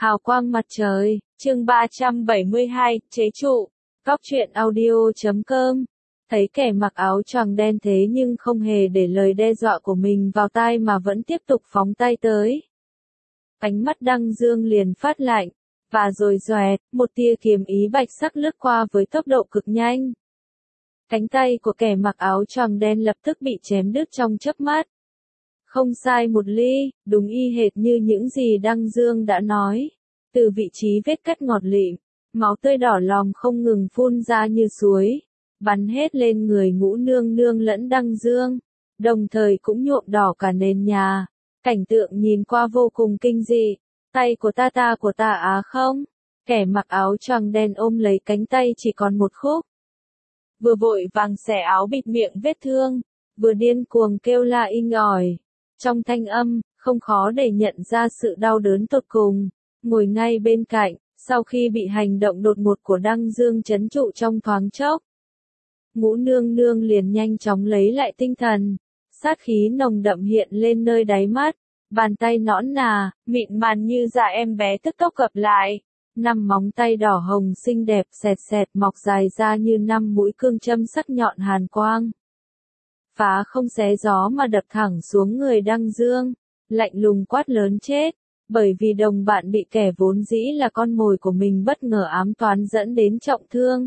Hào quang mặt trời, chương 372, chế trụ, Cóc truyện audio.com. Thấy kẻ mặc áo choàng đen thế nhưng không hề để lời đe dọa của mình vào tai mà vẫn tiếp tục phóng tay tới. Ánh mắt Đăng Dương liền phát lạnh, và rồi xoẹt, một tia kiếm ý bạch sắc lướt qua với tốc độ cực nhanh. Cánh tay của kẻ mặc áo choàng đen lập tức bị chém đứt trong chớp mắt. Không sai một ly, đúng y hệt như những gì Đăng Dương đã nói. Từ vị trí vết cắt ngọt lịm, máu tươi đỏ lòm không ngừng phun ra như suối, bắn hết lên người Ngũ Nương Nương lẫn Đăng Dương, đồng thời cũng nhuộm đỏ cả nền nhà. Cảnh tượng nhìn qua vô cùng kinh dị. Tay của ta á không? Kẻ mặc áo choàng đen ôm lấy cánh tay chỉ còn một khúc. Vừa vội vàng xẻ áo bịt miệng vết thương, vừa điên cuồng kêu la inh ỏi. Trong thanh âm, không khó để nhận ra sự đau đớn tột cùng. Ngồi ngay bên cạnh, sau khi bị hành động đột ngột của Đăng Dương trấn trụ trong thoáng chốc, Ngũ Nương Nương liền nhanh chóng lấy lại tinh thần. Sát khí nồng đậm hiện lên nơi đáy mắt, bàn tay nõn nà, mịn màng như da em bé tức tốc gập lại. 5 móng tay đỏ hồng xinh đẹp xẹt xẹt mọc dài ra như 5 mũi cương châm sắc nhọn hàn quang. Phá không xé gió mà đập thẳng xuống người Đăng Dương, lạnh lùng quát lớn chết, bởi vì đồng bạn bị kẻ vốn dĩ là con mồi của mình bất ngờ ám toán dẫn đến trọng thương.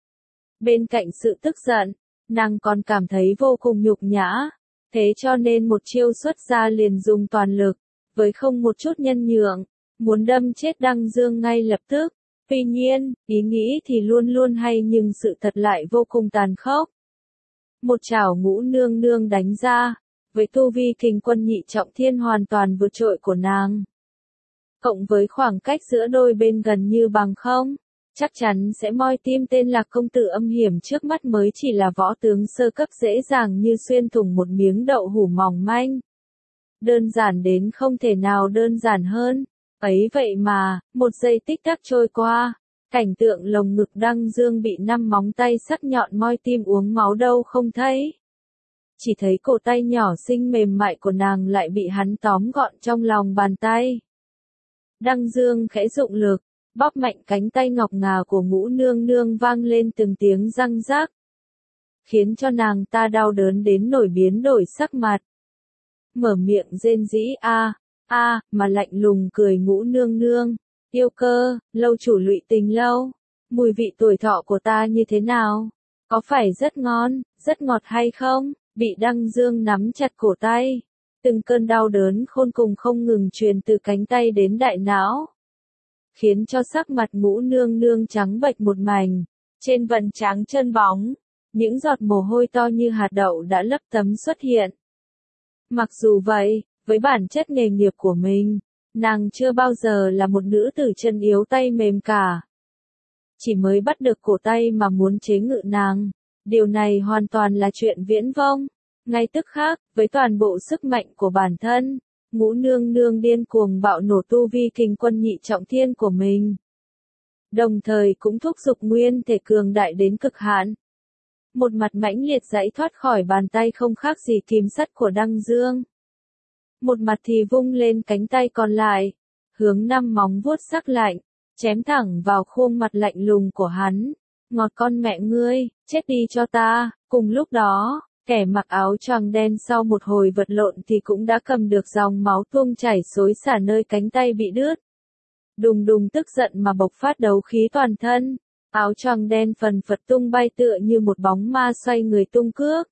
Bên cạnh sự tức giận, nàng còn cảm thấy vô cùng nhục nhã, thế cho nên một chiêu xuất ra liền dùng toàn lực, với không một chút nhân nhượng, muốn đâm chết Đăng Dương ngay lập tức. Tuy nhiên, ý nghĩ thì luôn luôn hay nhưng sự thật lại vô cùng tàn khốc. Một chảo Ngũ Nương Nương đánh ra, với tu vi kình quân nhị trọng thiên hoàn toàn vượt trội của nàng, cộng với khoảng cách giữa đôi bên gần như bằng không, chắc chắn sẽ moi tim tên Lạc công tử âm hiểm trước mắt mới chỉ là võ tướng sơ cấp dễ dàng như xuyên thủng một miếng đậu hũ mỏng manh. Đơn giản đến không thể nào đơn giản hơn. Ấy vậy mà, một giây tích tắc trôi qua, cảnh tượng lồng ngực Đăng Dương bị 5 móng tay sắc nhọn moi tim uống máu đâu không thấy. Chỉ thấy cổ tay nhỏ xinh mềm mại của nàng lại bị hắn tóm gọn trong lòng bàn tay. Đăng Dương khẽ dụng lực, bóp mạnh cánh tay ngọc ngà của Ngũ Nương Nương vang lên từng tiếng răng rác, khiến cho nàng ta đau đớn đến nổi biến đổi sắc mặt. Mở miệng rên rỉ mà lạnh lùng cười Ngũ Nương Nương, yêu cơ, lâu chủ lụy tình lâu, mùi vị tuổi thọ của ta như thế nào? Có phải rất ngon, rất ngọt hay không? Bị Đăng Dương nắm chặt cổ tay, từng cơn đau đớn khôn cùng không ngừng truyền từ cánh tay đến đại não, khiến cho sắc mặt Ngũ Nương Nương trắng bệch một mảnh, trên vân trắng chân bóng, những giọt mồ hôi to như hạt đậu đã lấp tấm xuất hiện. Mặc dù vậy, với bản chất nghề nghiệp của mình, nàng chưa bao giờ là một nữ tử chân yếu tay mềm cả. Chỉ mới bắt được cổ tay mà muốn chế ngự nàng, điều này hoàn toàn là chuyện viễn vông. Ngay tức khắc, với toàn bộ sức mạnh của bản thân, Ngũ Nương Nương điên cuồng bạo nổ tu vi kình quân nhị trọng thiên của mình. Đồng thời cũng thúc giục nguyên thể cường đại đến cực hạn. Một mặt mãnh liệt giãy thoát khỏi bàn tay không khác gì kìm sắt của Đăng Dương. Một mặt thì vung lên cánh tay còn lại, hướng 5 móng vuốt sắc lạnh, chém thẳng vào khuôn mặt lạnh lùng của hắn. Ngọt con mẹ ngươi, chết đi cho ta. Cùng lúc đó, kẻ mặc áo choàng đen sau một hồi vật lộn thì cũng đã cầm được dòng máu tuôn chảy xối xả nơi cánh tay bị đứt. Đùng đùng tức giận mà bộc phát đấu khí toàn thân, áo choàng đen phần phật tung bay tựa như một bóng ma xoay người tung cước,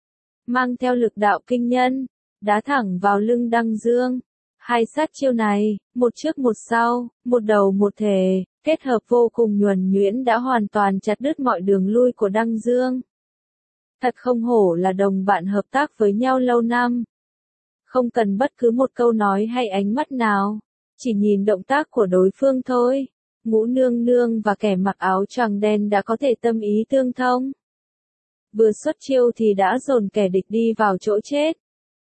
mang theo lực đạo kinh nhân, đá thẳng vào lưng Đăng Dương. Hai sát chiêu này, một trước một sau, một đầu một thể, kết hợp vô cùng nhuần nhuyễn đã hoàn toàn chặt đứt mọi đường lui của Đăng Dương. Thật không hổ là đồng bạn hợp tác với nhau lâu năm. Không cần bất cứ một câu nói hay ánh mắt nào, chỉ nhìn động tác của đối phương thôi, Ngũ Nương Nương và kẻ mặc áo choàng đen đã có thể tâm ý tương thông. Vừa xuất chiêu thì đã dồn kẻ địch đi vào chỗ chết.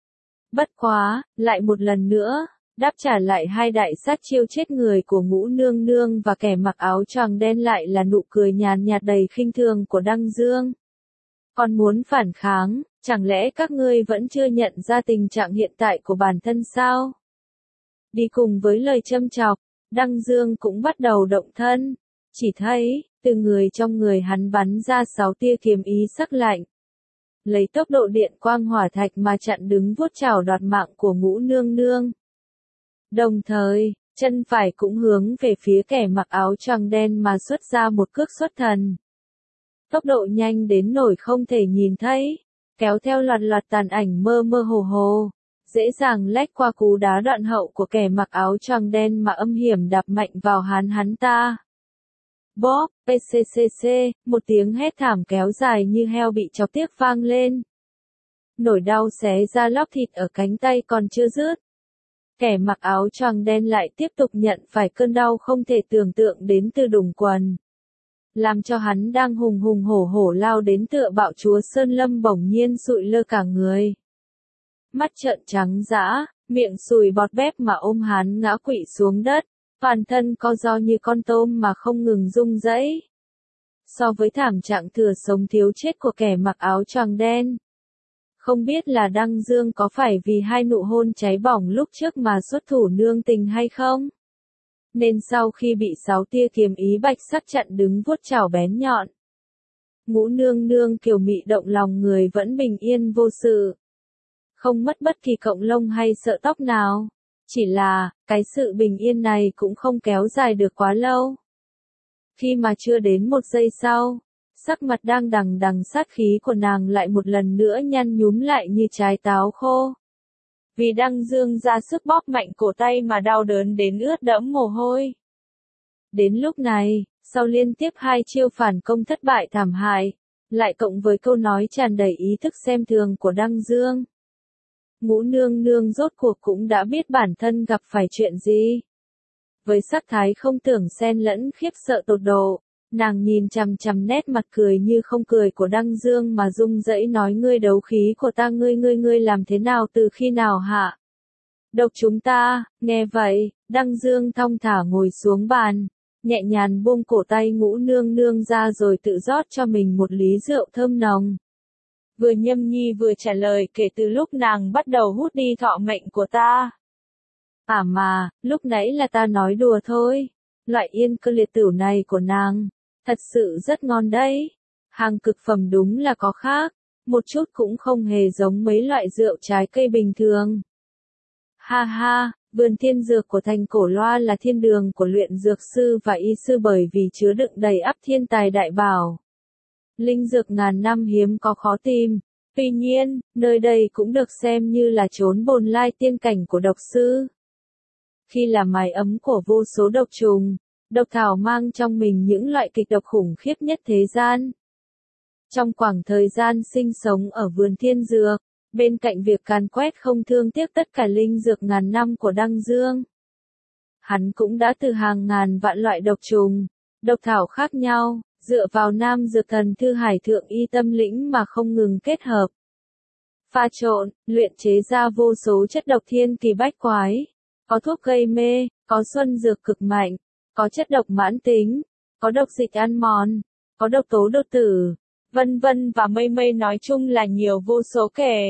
Bất quá, lại một lần nữa, đáp trả lại hai đại sát chiêu chết người của Ngũ Nương Nương và kẻ mặc áo choàng đen lại là nụ cười nhàn nhạt đầy khinh thường của Đăng Dương. Còn muốn phản kháng, chẳng lẽ các ngươi vẫn chưa nhận ra tình trạng hiện tại của bản thân sao? Đi cùng với lời châm chọc, Đăng Dương cũng bắt đầu động thân. Chỉ thấy, từ người trong người hắn bắn ra 6 tia kiếm ý sắc lạnh. Lấy tốc độ điện quang hỏa thạch mà chặn đứng vuốt chảo đoạt mạng của Ngũ Nương Nương. Đồng thời, chân phải cũng hướng về phía kẻ mặc áo choàng đen mà xuất ra một cước xuất thần. Tốc độ nhanh đến nỗi không thể nhìn thấy, kéo theo loạt loạt tàn ảnh mơ mơ hồ hồ, dễ dàng lách qua cú đá đoạn hậu của kẻ mặc áo choàng đen mà âm hiểm đạp mạnh vào hắn ta. Bóp, pccc, một tiếng hét thảm kéo dài như heo bị chọc tiết vang lên. Nỗi đau xé ra lóc thịt ở cánh tay còn chưa dứt. Kẻ mặc áo choàng đen lại tiếp tục nhận phải cơn đau không thể tưởng tượng đến từ đùng quần. Làm cho hắn đang hùng hùng hổ hổ lao đến tựa bạo chúa Sơn Lâm bỗng nhiên sụi lơ cả người. Mắt trợn trắng dã, miệng sùi bọt bép mà ôm hắn ngã quỵ xuống đất, toàn thân co ro như con tôm mà không ngừng rung rẩy. So với thảm trạng thừa sống thiếu chết của kẻ mặc áo choàng đen, không biết là Đăng Dương có phải vì hai nụ hôn cháy bỏng lúc trước mà xuất thủ nương tình hay không? Nên sau khi bị 6 tia kiếm ý bạch sắc chặn đứng vuốt chảo bén nhọn, Ngũ Nương Nương kiều mị động lòng người vẫn bình yên vô sự. Không mất bất kỳ cọng lông hay sợi tóc nào. Chỉ là, cái sự bình yên này cũng không kéo dài được quá lâu. Khi mà chưa đến một giây sau, sắc mặt đang đằng đằng sát khí của nàng lại một lần nữa nhăn nhúm lại như trái táo khô. Vì Đăng Dương ra sức bóp mạnh cổ tay mà đau đớn đến ướt đẫm mồ hôi. Đến lúc này, sau liên tiếp 2 chiêu phản công thất bại thảm hại, lại cộng với câu nói tràn đầy ý thức xem thường của Đăng Dương, Ngũ Nương Nương rốt cuộc cũng đã biết bản thân gặp phải chuyện gì. Với sắc thái không tưởng xen lẫn khiếp sợ tột độ, nàng nhìn chằm chằm nét mặt cười như không cười của Đăng Dương mà rung rẩy nói ngươi đấu khí của ta ngươi làm thế nào từ khi nào hả? Độc chúng ta, nghe vậy, Đăng Dương thong thả ngồi xuống bàn, nhẹ nhàng buông cổ tay Ngũ Nương Nương ra rồi tự rót cho mình một ly rượu thơm nồng. Vừa nhâm nhi vừa trả lời kể từ lúc nàng bắt đầu hút đi thọ mệnh của ta. À mà, lúc nãy là ta nói đùa thôi. Loại yên cơ liệt tửu này của nàng, thật sự rất ngon đấy. Hàng cực phẩm đúng là có khác, một chút cũng không hề giống mấy loại rượu trái cây bình thường. Ha ha, vườn thiên dược của thành Cổ Loa là thiên đường của luyện dược sư và y sư bởi vì chứa đựng đầy ắp thiên tài đại bảo. Linh dược ngàn năm hiếm có khó tìm. Tuy nhiên, nơi đây cũng được xem như là chốn bồn lai tiên cảnh của độc sư. Khi là mái ấm của vô số độc trùng, độc thảo mang trong mình những loại kịch độc khủng khiếp nhất thế gian. Trong khoảng thời gian sinh sống ở vườn thiên dược, bên cạnh việc càn quét không thương tiếc tất cả linh dược ngàn năm của Đăng Dương, hắn cũng đã từ hàng ngàn vạn loại độc trùng, độc thảo khác nhau, dựa vào Nam Dược Thần Thư Hải Thượng Y Tâm Lĩnh mà không ngừng kết hợp, pha trộn, luyện chế ra vô số chất độc thiên kỳ bách quái. Có thuốc gây mê, có xuân dược cực mạnh, có chất độc mãn tính, có độc dịch ăn mòn, có độc tố đột tử, vân vân và mây mây, nói chung là nhiều vô số kể.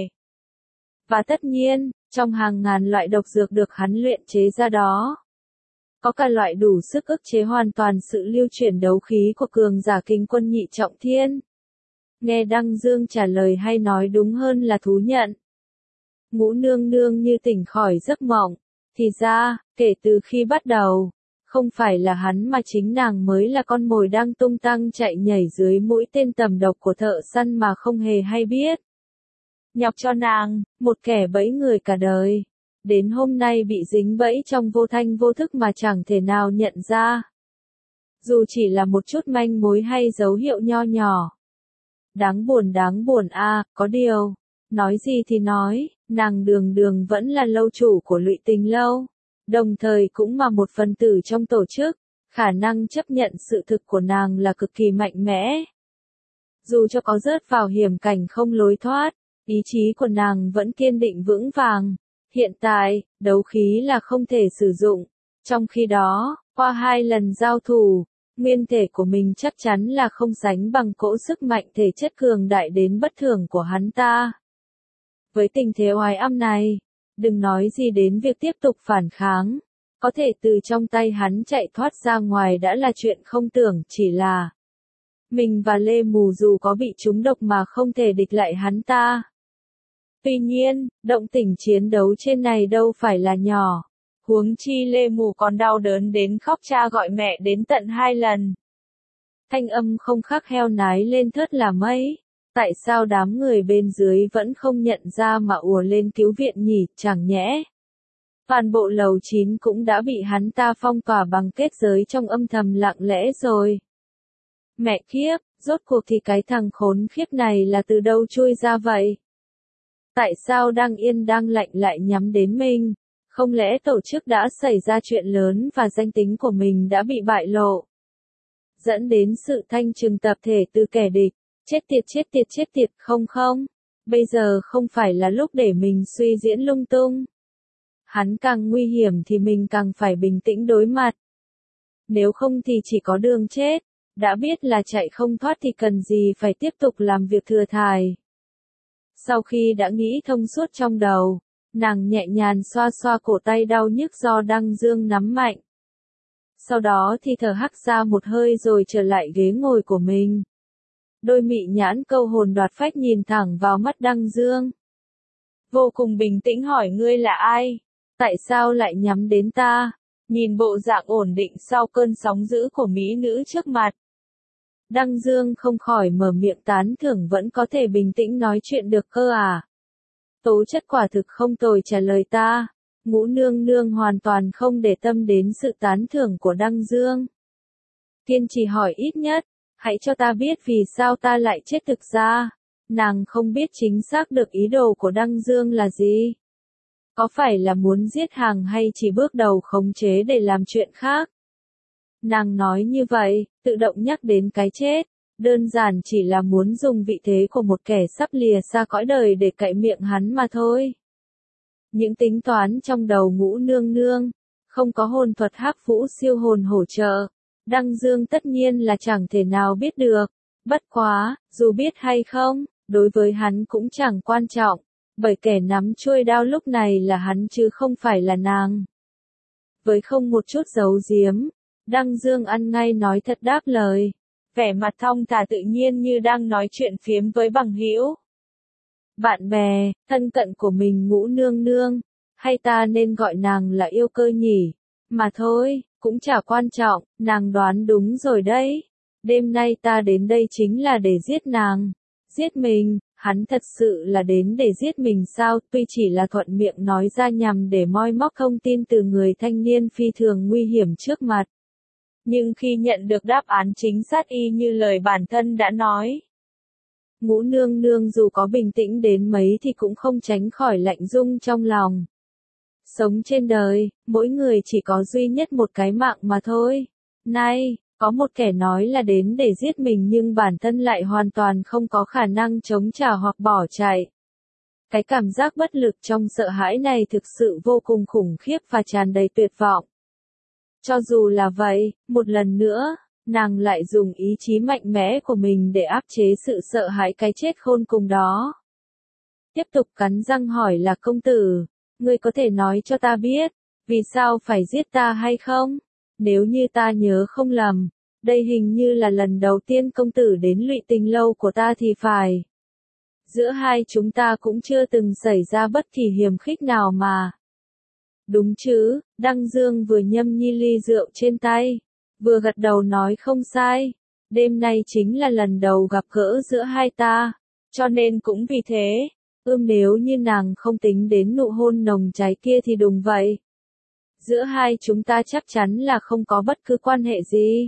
Và tất nhiên, trong hàng ngàn loại độc dược được hắn luyện chế ra đó, có cả loại đủ sức ức chế hoàn toàn sự lưu chuyển đấu khí của cường giả Kinh Quân Nhị Trọng Thiên. Nghe Đăng Dương trả lời hay nói đúng hơn là thú nhận. Ngũ Nương Nương như tỉnh khỏi giấc mộng. Thì ra, kể từ khi bắt đầu, không phải là hắn mà chính nàng mới là con mồi đang tung tăng chạy nhảy dưới mũi tên tầm độc của thợ săn mà không hề hay biết. Nhọc cho nàng, một kẻ bẫy người cả đời. Đến hôm nay bị dính bẫy trong vô thanh vô thức mà chẳng thể nào nhận ra. Dù chỉ là một chút manh mối hay dấu hiệu nho nhỏ. Đáng buồn a, có điều, nói gì thì nói, nàng đường đường vẫn là lâu chủ của Lụy Tình Lâu, đồng thời cũng là một phần tử trong tổ chức, khả năng chấp nhận sự thực của nàng là cực kỳ mạnh mẽ. Dù cho có rớt vào hiểm cảnh không lối thoát, ý chí của nàng vẫn kiên định vững vàng. Hiện tại, đấu khí là không thể sử dụng, trong khi đó, qua 2 lần giao thủ, nguyên thể của mình chắc chắn là không sánh bằng cỗ sức mạnh thể chất cường đại đến bất thường của hắn ta. Với tình thế oái âm này, đừng nói gì đến việc tiếp tục phản kháng, Có thể từ trong tay hắn chạy thoát ra ngoài đã là chuyện không tưởng, chỉ là mình và Lê Mù dù có bị trúng độc mà không thể địch lại hắn ta. Tuy nhiên, động tĩnh chiến đấu trên này đâu phải là nhỏ. Huống chi Lê Mù còn đau đớn đến khóc cha gọi mẹ đến tận 2 lần. Thanh âm không khác heo nái lên thớt là mấy. Tại sao đám người bên dưới vẫn không nhận ra mà ùa lên cứu viện nhỉ, chẳng nhẽ? Toàn bộ lầu 9 cũng đã bị hắn ta phong tỏa bằng kết giới trong âm thầm lặng lẽ rồi. Mẹ kiếp, rốt cuộc thì cái thằng khốn khiếp này là từ đâu chui ra vậy? Tại sao đang yên đang lạnh lại nhắm đến mình? Không lẽ tổ chức đã xảy ra chuyện lớn và danh tính của mình đã bị bại lộ? Dẫn đến sự thanh trừng tập thể từ kẻ địch. Chết tiệt, không. Bây giờ không phải là lúc để mình suy diễn lung tung. Hắn càng nguy hiểm thì mình càng phải bình tĩnh đối mặt. Nếu không thì chỉ có đường chết. Đã biết là chạy không thoát thì cần gì phải tiếp tục làm việc thừa thải. Sau khi đã nghĩ thông suốt trong đầu, nàng nhẹ nhàng xoa xoa cổ tay đau nhức do Đăng Dương nắm mạnh. Sau đó thì thở hắt ra một hơi rồi trở lại ghế ngồi của mình. Đôi mị nhãn câu hồn đoạt phách nhìn thẳng vào mắt Đăng Dương. Vô cùng bình tĩnh hỏi ngươi là ai? Tại sao lại nhắm đến ta? Nhìn bộ dạng ổn định sau cơn sóng dữ của mỹ nữ trước mặt. Đăng Dương không khỏi mở miệng tán thưởng vẫn có thể bình tĩnh nói chuyện được cơ à? Tố chất quả thực không tồi trả lời ta. Ngũ nương nương hoàn toàn không để tâm đến sự tán thưởng của Đăng Dương. Kiên trì hỏi ít nhất, hãy cho ta biết vì sao ta lại chết thực ra. Nàng không biết chính xác được ý đồ của Đăng Dương là gì. Có phải là muốn giết hàng hay chỉ bước đầu khống chế để làm chuyện khác? Nàng nói như vậy, tự động nhắc đến cái chết, đơn giản chỉ là muốn dùng vị thế của một kẻ sắp lìa xa cõi đời để cạy miệng hắn mà thôi. Những tính toán trong đầu Ngũ nương nương, không có hồn thuật hắc vũ siêu hồn hỗ trợ, Đăng Dương tất nhiên là chẳng thể nào biết được. Bất quá, dù biết hay không, đối với hắn cũng chẳng quan trọng, bởi kẻ nắm chuôi đao lúc này là hắn chứ không phải là nàng. Với không một chút giấu giếm, Đăng Dương ăn ngay nói thật đáp lời, vẻ mặt thong thả tự nhiên như đang nói chuyện phiếm với bằng hữu. Bạn bè, thân cận của mình Ngũ nương nương, hay ta nên gọi nàng là yêu cơ nhỉ? Mà thôi, cũng chả quan trọng, nàng đoán đúng rồi đấy. Đêm nay ta đến đây chính là để giết nàng. Giết mình, hắn thật sự là đến để giết mình sao? Tuy chỉ là thuận miệng nói ra nhằm để moi móc thông tin từ người thanh niên phi thường nguy hiểm trước mặt. Nhưng khi nhận được đáp án chính xác y như lời bản thân đã nói, Ngũ nương nương dù có bình tĩnh đến mấy thì cũng không tránh khỏi lạnh rung trong lòng. Sống trên đời, mỗi người chỉ có duy nhất một cái mạng mà thôi. Nay, có một kẻ nói là đến để giết mình nhưng bản thân lại hoàn toàn không có khả năng chống trả hoặc bỏ chạy. Cái cảm giác bất lực trong sợ hãi này thực sự vô cùng khủng khiếp và tràn đầy tuyệt vọng. Cho dù là vậy, một lần nữa, nàng lại dùng ý chí mạnh mẽ của mình để áp chế sự sợ hãi cái chết khôn cùng đó. Tiếp tục cắn răng hỏi là công tử, ngươi có thể nói cho ta biết, vì sao phải giết ta hay không? Nếu như ta nhớ không lầm, đây hình như là lần đầu tiên công tử đến Lụy Tình lâu của ta thì phải. Giữa hai chúng ta cũng chưa từng xảy ra bất kỳ hiềm khích nào mà. Đúng chứ, Đăng Dương vừa nhâm nhi ly rượu trên tay, vừa gật đầu nói không sai. Đêm nay chính là lần đầu gặp gỡ giữa hai ta, cho nên cũng vì thế, nếu như nàng không tính đến nụ hôn nồng cháy kia thì đúng vậy. Giữa hai chúng ta chắc chắn là không có bất cứ quan hệ gì.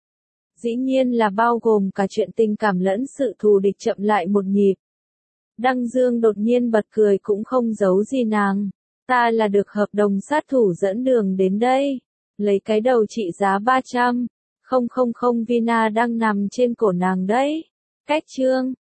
Dĩ nhiên là bao gồm cả chuyện tình cảm lẫn sự thù địch chậm lại một nhịp. Đăng Dương đột nhiên bật cười cũng không giấu gì nàng. Ta là được hợp đồng sát thủ dẫn đường đến đây. Lấy cái đầu trị giá 300,000 vina đang nằm trên cổ nàng đấy. Cách chương